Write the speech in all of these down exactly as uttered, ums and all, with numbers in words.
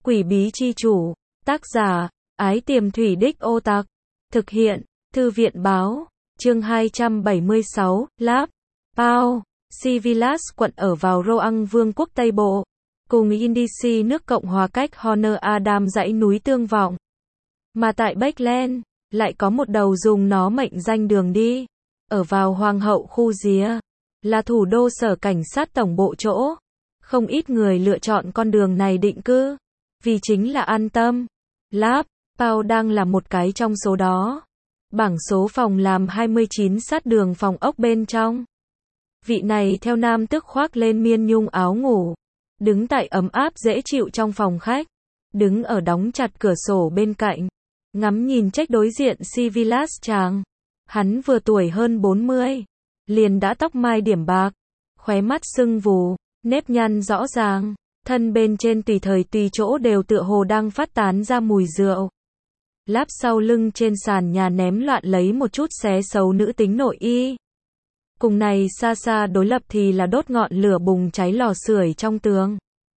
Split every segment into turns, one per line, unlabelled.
Quỷ bí chi chủ, tác giả, Ái Tiềm Thủy Đích Ô Tặc, thực hiện, Thư viện báo, chương hai trăm bảy mươi sáu, Láp, Pao, Civilas quận ở vào Roang Vương quốc Tây Bộ, cùng Indici nước Cộng hòa cách Honor Adam dãy núi tương vọng. Mà tại Backland, lại có một đầu dùng nó mệnh danh đường đi, ở vào Hoàng hậu khu Día, là thủ đô sở cảnh sát tổng bộ chỗ. Không ít người lựa chọn con đường này định cư, vì chính là an tâm. Láp, Pao đang là một cái trong số đó. Bảng số phòng làm hai mươi chín sát đường phòng ốc bên trong. Vị này theo nam tước khoác lên miên nhung áo ngủ, đứng tại ấm áp dễ chịu trong phòng khách, đứng ở đóng chặt cửa sổ bên cạnh, ngắm nhìn trách đối diện Civilas chàng. Hắn vừa tuổi hơn bốn mươi, liền đã tóc mai điểm bạc, khóe mắt sưng vù, nếp nhăn rõ ràng, thân bên trên tùy thời tùy chỗ đều tựa hồ đang phát tán ra mùi rượu. Láp sau lưng trên sàn nhà ném loạn lấy một chút xé xấu nữ tính nội y. Cùng này xa xa đối lập thì là đốt ngọn lửa bùng cháy lò sưởi trong tường.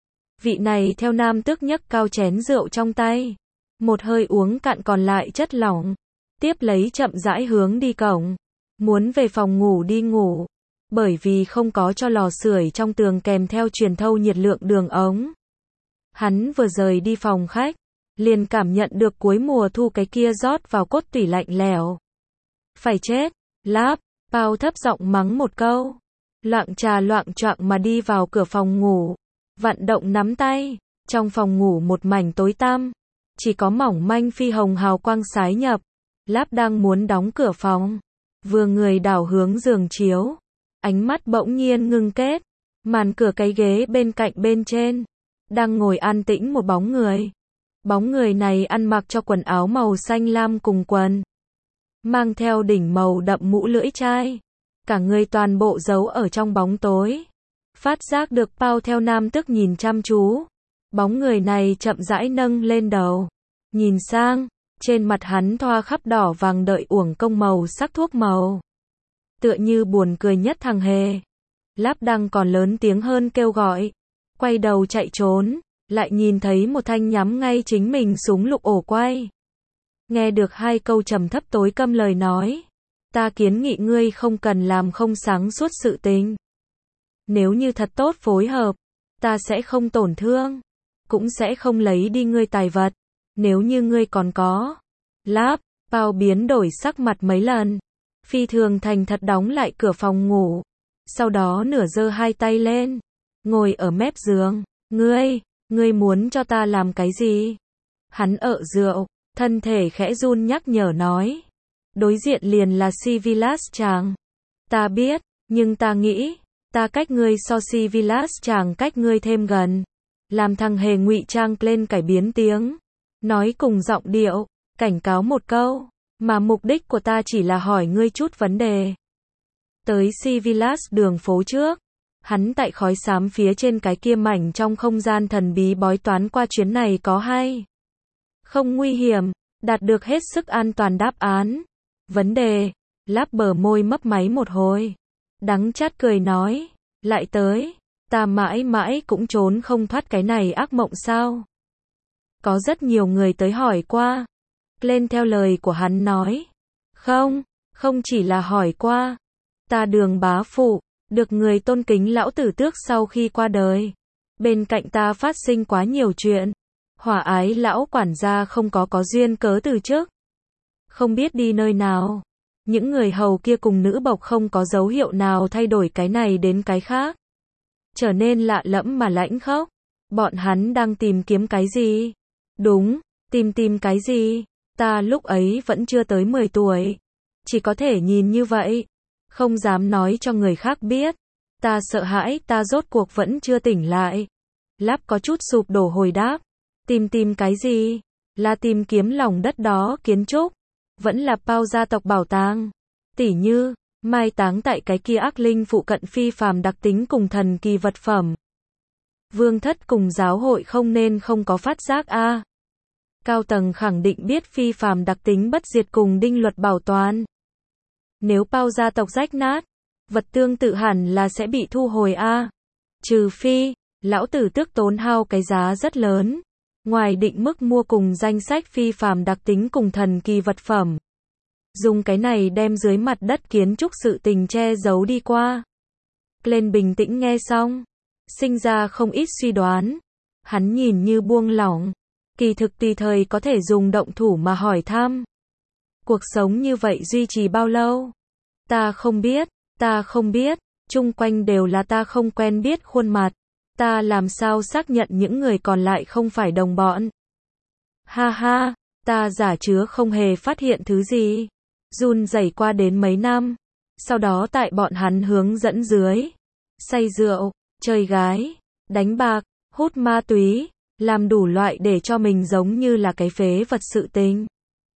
Vị này theo nam tước nhấc cao chén rượu trong tay, một hơi uống cạn còn lại chất lỏng, tiếp lấy chậm rãi hướng đi cổng, muốn về phòng ngủ đi ngủ, bởi vì không có cho lò sưởi trong tường kèm theo truyền thâu nhiệt lượng đường ống. Hắn vừa rời đi phòng khách, liền cảm nhận được cuối mùa thu cái kia rót vào cốt tủy lạnh lẽo. Phải chết, Láp, Pao thấp giọng mắng một câu, loạng trà loạng choạng mà đi vào cửa phòng ngủ, vận động nắm tay, trong phòng ngủ một mảnh tối tăm, chỉ có mỏng manh phi hồng hào quang sái nhập. Láp đang muốn đóng cửa phòng, vừa người đảo hướng giường chiếu, ánh mắt bỗng nhiên ngưng kết, màn cửa cái ghế bên cạnh bên trên, đang ngồi an tĩnh một bóng người. Bóng người này ăn mặc cho quần áo màu xanh lam cùng quần, mang theo đỉnh màu đậm mũ lưỡi chai, cả người toàn bộ giấu ở trong bóng tối. Phát giác được Pao theo nam tước nhìn chăm chú, bóng người này chậm rãi nâng lên đầu, nhìn sang, trên mặt hắn thoa khắp đỏ vàng đợi uổng công màu sắc thuốc màu. Tựa như buồn cười nhất thằng hề. Láp đang còn lớn tiếng hơn kêu gọi, quay đầu chạy trốn, lại nhìn thấy một thanh nhắm ngay chính mình súng lục ổ quay. Nghe được hai câu trầm thấp tối câm lời nói, ta kiến nghị ngươi không cần làm không sáng suốt sự tình. Nếu như thật tốt phối hợp, ta sẽ không tổn thương, cũng sẽ không lấy đi ngươi tài vật. Nếu như ngươi còn có. Láp, Pao biến đổi sắc mặt mấy lần, phi thường thành thật đóng lại cửa phòng ngủ, sau đó nửa giơ hai tay lên, ngồi ở mép giường. Ngươi, ngươi muốn cho ta làm cái gì? Hắn ợ rượu, thân thể khẽ run nhắc nhở nói. Đối diện liền là Civilas chàng. Ta biết, nhưng ta nghĩ, ta cách ngươi so Civilas chàng cách ngươi thêm gần. Làm thằng hề ngụy trang lên cải biến tiếng, nói cùng giọng điệu, cảnh cáo một câu, mà mục đích của ta chỉ là hỏi ngươi chút vấn đề. Tới Civilas đường phố trước, hắn tại khói xám phía trên cái kia mảnh trong không gian thần bí bói toán qua chuyến này có hay không nguy hiểm, đạt được hết sức an toàn đáp án. Vấn đề, Láp bờ môi mấp máy một hồi, đắng chát cười nói, lại tới, ta mãi mãi cũng trốn không thoát cái này ác mộng sao? Có rất nhiều người tới hỏi qua. Lên theo lời của hắn nói. Không, không chỉ là hỏi qua. Ta Đường bá phụ, được người tôn kính lão tử tước sau khi qua đời. Bên cạnh ta phát sinh quá nhiều chuyện. Hỏa ái lão quản gia không có có duyên cớ từ trước. Không biết đi nơi nào. Những người hầu kia cùng nữ bộc không có dấu hiệu nào thay đổi cái này đến cái khác. Trở nên lạ lẫm mà lãnh khốc. Bọn hắn đang tìm kiếm cái gì? Đúng, tìm tìm cái gì? Ta lúc ấy vẫn chưa tới mười tuổi. Chỉ có thể nhìn như vậy. Không dám nói cho người khác biết. Ta sợ hãi ta rốt cuộc vẫn chưa tỉnh lại. Láp có chút sụp đổ hồi đáp. Tìm tìm cái gì? Là tìm kiếm lòng đất đó kiến trúc. Vẫn là Pao gia tộc bảo tàng. Tỉ như, mai táng tại cái kia ác linh phụ cận phi phàm đặc tính cùng thần kỳ vật phẩm. Vương thất cùng giáo hội không nên không có phát giác a. À. Cao tầng khẳng định biết phi phàm đặc tính bất diệt cùng đinh luật bảo toàn. Nếu Pao gia tộc rách nát, vật tương tự hẳn là sẽ bị thu hồi a. À. Trừ phi, lão tử tước tốn hao cái giá rất lớn, Ngoài định mức mua cùng danh sách phi phàm đặc tính cùng thần kỳ vật phẩm. Dùng cái này đem dưới mặt đất kiến trúc sự tình che giấu đi qua. Glenn bình tĩnh nghe xong. Sinh ra không ít suy đoán. Hắn nhìn như buông lỏng. Kỳ thực tùy thời có thể dùng động thủ mà hỏi thăm. Cuộc sống như vậy duy trì bao lâu? Ta không biết, ta không biết. Chung quanh đều là ta không quen biết khuôn mặt. Ta làm sao xác nhận những người còn lại không phải đồng bọn? Ha ha, ta giả chứa không hề phát hiện thứ gì. Run rẩy qua đến mấy năm. Sau đó tại bọn hắn hướng dẫn dưới. Say rượu, chơi gái, đánh bạc, hút ma túy, làm đủ loại để cho mình giống như là cái phế vật sự tình.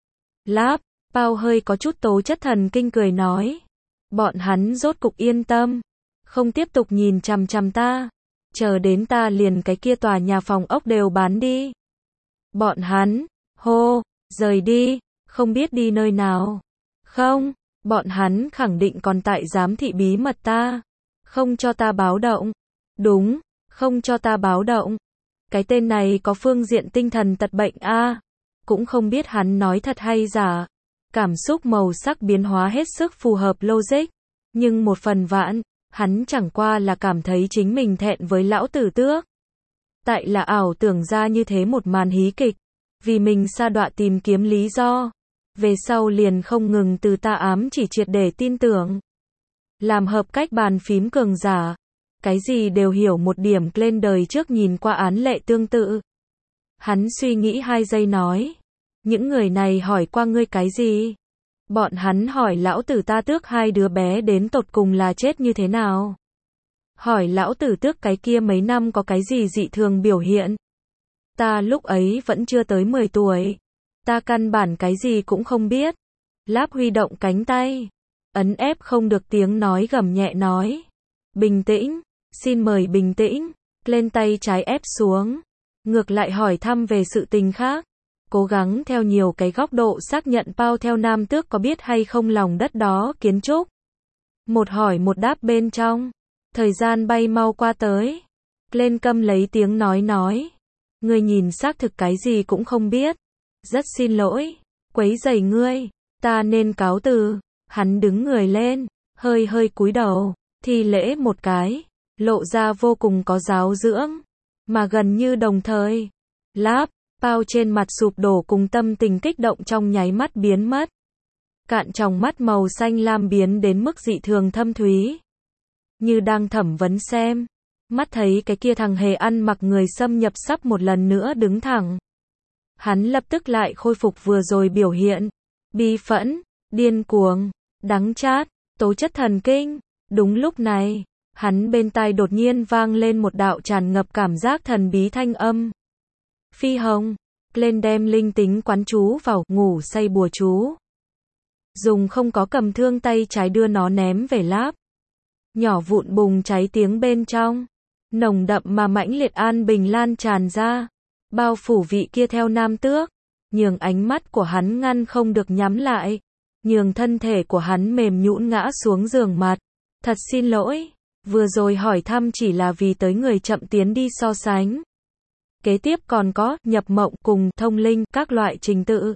Láp, Pao hơi có chút tố chất thần kinh cười nói. Bọn hắn rốt cục yên tâm. Không tiếp tục nhìn chằm chằm ta. Chờ đến ta liền cái kia tòa nhà phòng ốc đều bán đi. Bọn hắn, hô, rời đi, không biết đi nơi nào. Không, bọn hắn khẳng định còn tại giám thị bí mật ta. Không cho ta báo động. Đúng, không cho ta báo động. Cái tên này có phương diện tinh thần tật bệnh a. Cũng không biết hắn nói thật hay giả. Cảm xúc màu sắc biến hóa hết sức phù hợp logic. Nhưng một phần vạn, hắn chẳng qua là cảm thấy chính mình thẹn với lão tử tước. Tại là ảo tưởng ra như thế một màn hí kịch. Vì mình sa đọa tìm kiếm lý do. Về sau liền không ngừng từ ta ám chỉ triệt để tin tưởng. Làm hợp cách bàn phím cường giả. Cái gì đều hiểu một điểm. Lên đời trước nhìn qua án lệ tương tự. Hắn suy nghĩ hai giây nói. Những người này hỏi qua ngươi cái gì? Bọn hắn hỏi lão tử ta tước hai đứa bé đến tột cùng là chết như thế nào? Hỏi lão tử tước cái kia mấy năm có cái gì dị thường biểu hiện? Ta lúc ấy vẫn chưa tới mười tuổi. Ta căn bản cái gì cũng không biết. Láp huy động cánh tay. Ấn ép không được tiếng nói gầm nhẹ nói. Bình tĩnh, xin mời bình tĩnh. Lên tay trái ép xuống. Ngược lại hỏi thăm về sự tình khác. Cố gắng theo nhiều cái góc độ xác nhận Pao theo nam tước có biết hay không lòng đất đó kiến trúc. Một hỏi một đáp bên trong. Thời gian bay mau qua tới. Lên câm lấy tiếng nói nói. Ngươi nhìn xác thực cái gì cũng không biết. Rất xin lỗi. Quấy rầy ngươi. Ta nên cáo từ. Hắn đứng người lên. Hơi hơi cúi đầu. Thi lễ một cái. Lộ ra vô cùng có giáo dưỡng. Mà gần như đồng thời. Láp. Pao trên mặt sụp đổ cùng tâm tình kích động trong nháy mắt biến mất. Cạn tròng mắt màu xanh lam biến đến mức dị thường thâm thúy. Như đang thẩm vấn xem. Mắt thấy cái kia thằng hề ăn mặc người xâm nhập sắp một lần nữa đứng thẳng. Hắn lập tức lại khôi phục vừa rồi biểu hiện. Bi phẫn, điên cuồng, đắng chát, tố chất thần kinh. Đúng lúc này, hắn bên tai đột nhiên vang lên một đạo tràn ngập cảm giác thần bí thanh âm. Phi hồng, lên đem linh tính quán chú vào, ngủ say bùa chú. Dùng không có cầm thương tay trái đưa nó ném về Láp. Nhỏ vụn bùng cháy tiếng bên trong. Nồng đậm mà mãnh liệt an bình lan tràn ra. Bao phủ vị kia theo nam tước. Nhường ánh mắt của hắn ngăn không được nhắm lại. Nhường thân thể của hắn mềm nhũn ngã xuống giường mặt. Thật xin lỗi. Vừa rồi hỏi thăm chỉ là vì tới người chậm tiến đi so sánh. Kế tiếp còn có, nhập mộng cùng, thông linh, các loại trình tự.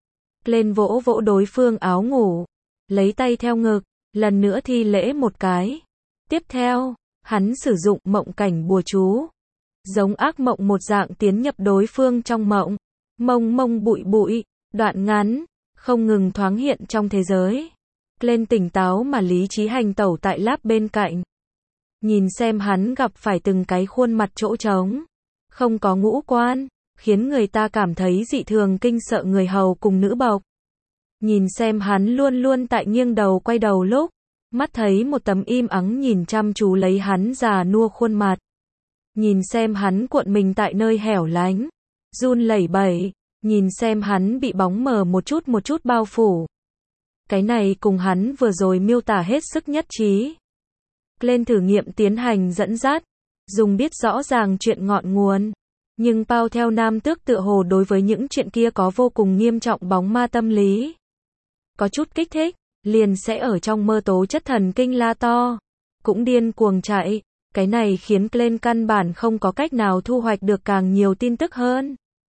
Lên vỗ vỗ đối phương áo ngủ. Lấy tay theo ngực, lần nữa thi lễ một cái. Tiếp theo, hắn sử dụng mộng cảnh bùa chú. Giống ác mộng một dạng tiến nhập đối phương trong mộng. Mông mông bụi bụi, đoạn ngắn, không ngừng thoáng hiện trong thế giới. Lên tỉnh táo mà lý trí hành tẩu tại Láp bên cạnh. Nhìn xem hắn gặp phải từng cái khuôn mặt chỗ trống. Không có ngũ quan, khiến người ta cảm thấy dị thường kinh sợ người hầu cùng nữ bộc. Nhìn xem hắn luôn luôn tại nghiêng đầu quay đầu lúc, mắt thấy một tấm im ắng nhìn chăm chú lấy hắn già nua khuôn mặt. Nhìn xem hắn cuộn mình tại nơi hẻo lánh, run lẩy bẩy, nhìn xem hắn bị bóng mờ một chút một chút bao phủ. Cái này cùng hắn vừa rồi miêu tả hết sức nhất trí. Lên thử nghiệm tiến hành dẫn dắt. Dùng biết rõ ràng chuyện ngọn nguồn. Nhưng Pao theo nam tước tựa hồ đối với những chuyện kia có vô cùng nghiêm trọng bóng ma tâm lý. Có chút kích thích, liền sẽ ở trong mơ tố chất thần kinh la to. Cũng điên cuồng chạy. Cái này khiến Glenn căn bản không có cách nào thu hoạch được càng nhiều tin tức hơn.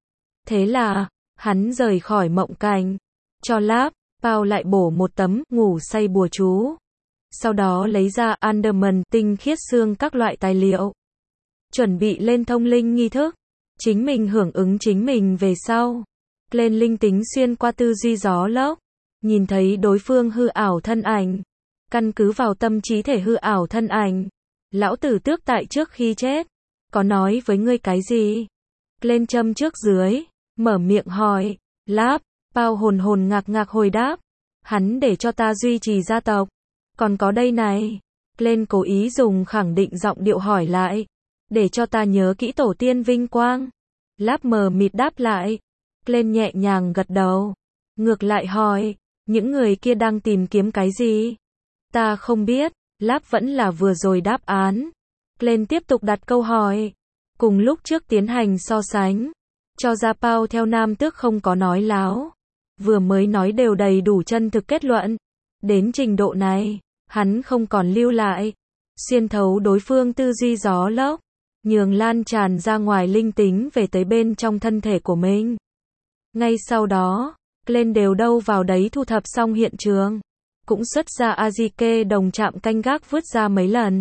Thế là, hắn rời khỏi mộng cảnh, cho Láp, Bao lại bổ một tấm ngủ say bùa chú. Sau đó lấy ra Underman, tinh khiết xương các loại tài liệu. Chuẩn bị lên thông linh nghi thức. Chính mình hưởng ứng chính mình về sau. Lên linh tính xuyên qua tư duy gió lốc. Nhìn thấy đối phương hư ảo thân ảnh. Căn cứ vào tâm trí thể hư ảo thân ảnh. Lão tử tước tại trước khi chết. Có nói với ngươi cái gì? Lên châm trước dưới. Mở miệng hỏi. Láp, Bao hồn hồn ngạc ngạc hồi đáp. Hắn để cho ta duy trì gia tộc. Còn có đây này. Lên cố ý dùng khẳng định giọng điệu hỏi lại. Để cho ta nhớ kỹ tổ tiên vinh quang. Láp mờ mịt đáp lại. Lên nhẹ nhàng gật đầu. Ngược lại hỏi. Những người kia đang tìm kiếm cái gì? Ta không biết. Láp vẫn là vừa rồi đáp án. Lên tiếp tục đặt câu hỏi. Cùng lúc trước tiến hành so sánh. Cho ra Bao theo nam tước không có nói láo. Vừa mới nói đều đầy đủ chân thực kết luận. Đến trình độ này, hắn không còn lưu lại. Xuyên thấu đối phương tư duy gió lốc. Nhường lan tràn ra ngoài linh tính về tới bên trong thân thể của mình. Ngay sau đó, lên đều đâu vào đấy thu thập xong hiện trường. Cũng xuất ra Azike đồng chạm canh gác vứt ra mấy lần.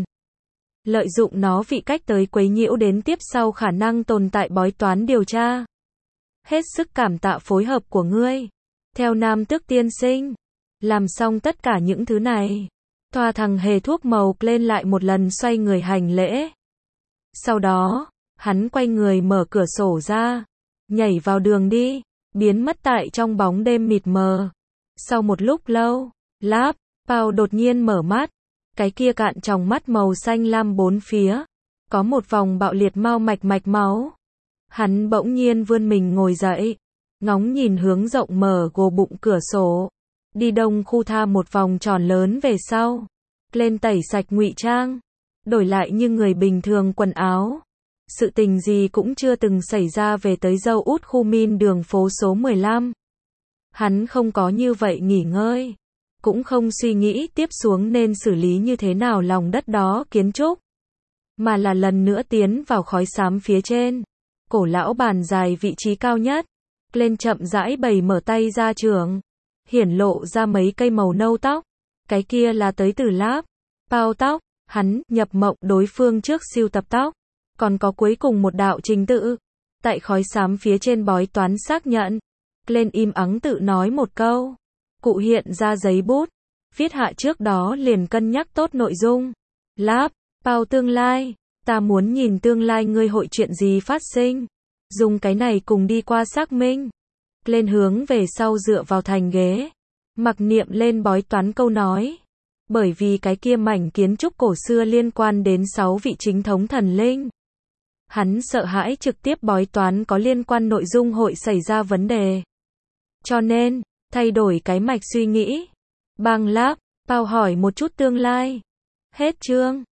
Lợi dụng nó vị cách tới quấy nhiễu đến tiếp sau khả năng tồn tại bói toán điều tra. Hết sức cảm tạ phối hợp của ngươi. Theo nam tước tiên sinh. Làm xong tất cả những thứ này. Thoa thằng hề thuốc màu lên lại một lần xoay người hành lễ. Sau đó, hắn quay người mở cửa sổ ra. Nhảy vào đường đi. Biến mất tại trong bóng đêm mịt mờ. Sau một lúc lâu, Láp, Bao đột nhiên mở mắt. Cái kia cạn tròng mắt màu xanh lam bốn phía. Có một vòng bạo liệt mau mạch mạch máu. Hắn bỗng nhiên vươn mình ngồi dậy. Ngóng nhìn hướng rộng mở gồ bụng cửa sổ. Đi đông khu tha một vòng tròn lớn về sau. Lên tẩy sạch ngụy trang. Đổi lại như người bình thường quần áo. Sự tình gì cũng chưa từng xảy ra về tới dâu út khu min đường phố số mười lăm. Hắn không có như vậy nghỉ ngơi. Cũng không suy nghĩ tiếp xuống nên xử lý như thế nào lòng đất đó kiến trúc. Mà là lần nữa tiến vào khói xám phía trên. Cổ lão bàn dài vị trí cao nhất. Lên chậm rãi bày mở tay ra trường. Hiển lộ ra mấy cây màu nâu tóc. Cái kia là tới từ Láp, Bao tóc. Hắn nhập mộng đối phương trước siêu tập tóc. Còn có cuối cùng một đạo trình tự. Tại khói xám phía trên bói toán xác nhận. Lên im ắng tự nói một câu. Cụ hiện ra giấy bút. Viết hạ trước đó liền cân nhắc tốt nội dung. Láp, Bao tương lai. Ta muốn nhìn tương lai ngươi hội chuyện gì phát sinh. Dùng cái này cùng đi qua xác minh. Lên hướng về sau dựa vào thành ghế. Mặc niệm lên bói toán câu nói. Bởi vì cái kia mảnh kiến trúc cổ xưa liên quan đến sáu vị chính thống thần linh. Hắn sợ hãi trực tiếp bói toán có liên quan nội dung hội xảy ra vấn đề. Cho nên, thay đổi cái mạch suy nghĩ. Bang Láp, Bao hỏi một chút tương lai. Hết chương.